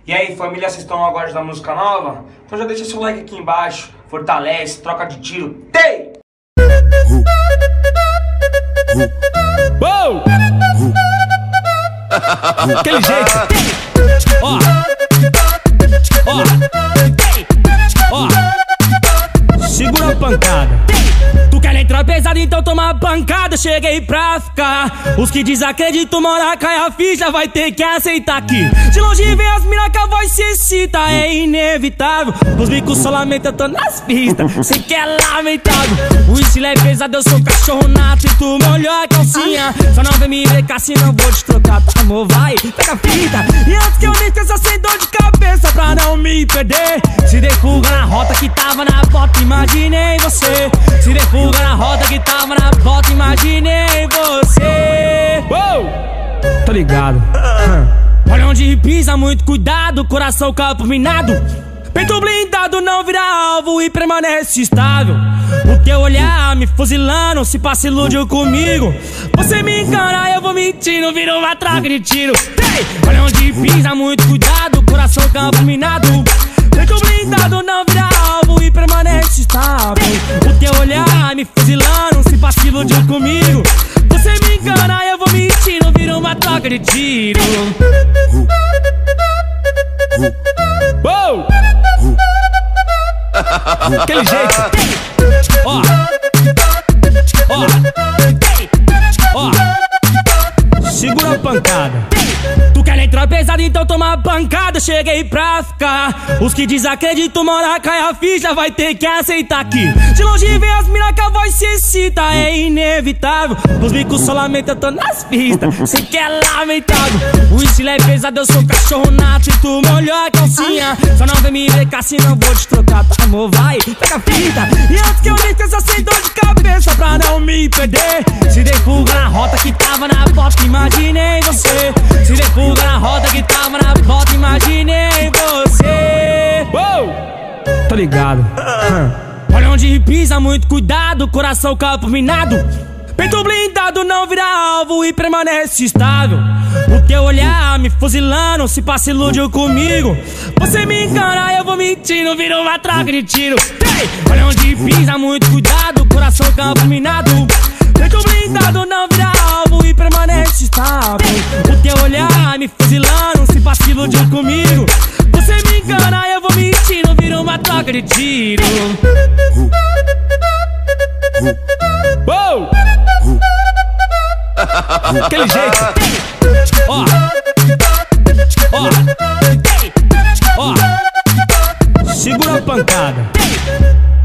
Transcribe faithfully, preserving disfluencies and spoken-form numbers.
E aí, família, vocês estão agora da música nova? Então já deixa seu like aqui embaixo, fortalece, troca de tiro. Tei! Uou! Aquele jeito. Ó, ó, ó. Segura a pancada. Tu quer entrar pesado, então toma pancada. Cheguei pra ficar. Os que desacreditam, mora cai a ficha, vai ter que aceitar aqui. De longe vem as mina que a voz se excita, é inevitável. Os bicos solamente eu tô nas pistas, sei que é lamentável. O estilo é pesado, eu sou cachorro nato e tu molhou a calcinha. Só não vem me ver cá, senão vou te trocar, tá amor, vai, pega a fita. E antes que eu me esqueça, sem dor de cabeça pra não me perder. Se dei fuga na rota que tava na bota, imaginei você. Se dei fuga na rota que tava na bota, imaginei você. Uou! Tá ligado? Olha onde pisa, muito cuidado, coração campo minado. Peito blindado não vira alvo e permanece estável. O teu olhar me fuzilando, se passa iludiu comigo. Você me engana, eu vou mentindo, vira uma troca de tiro. Hey! Olha onde pisa, muito cuidado, coração campo minado. Peito blindado não vira alvo e permanece estável. O teu olhar me fuzilando, se passa iludiu comigo. Você me engana, eu vou mentindo, vira uma troca de tiro. Uou! Aquele jeito. Ó, ó, ó. Segura a pancada. Tu quer entrar pesado, então toma pancada. Cheguei pra ficar. Os que desacreditam, mora cai a ficha, vai ter que aceitar aqui. De longe vem as mina que a voz se excita, é inevitável. Os bicos solamente eu tô nas pistas, sei que é lamentável. O estilo é pesado, eu sou cachorro nato e tu molhou a calcinha. Só não vem me ver cá, senão vou te trocar, tá amor, vai, pega a fita. E antes que eu me esqueça, sem dor de cabeça pra não me perder. Se dei fuga na rota que tava na bota, imaginei você. Se dei fuga na rota que tava na bota, imaginei você. Uou! Tá ligado? Olha onde pisa, muito cuidado, coração campo minado. Peito blindado não vira alvo e permanece estável. O teu olhar me fuzilando, se passa iludiu comigo. Você me engana, eu vou mentindo, vira uma troca de tiro. Hey! Olha onde pisa, muito cuidado, coração campo minado. Peito blindado não vira alvo e permanece estável. O teu olhar me fuzilando, se passa iludiu comigo. Você me engana, eu vou mentindo, vira uma troca de tiro. Uou! Aquele jeito. Ó, ó, ó. Segura a pancada.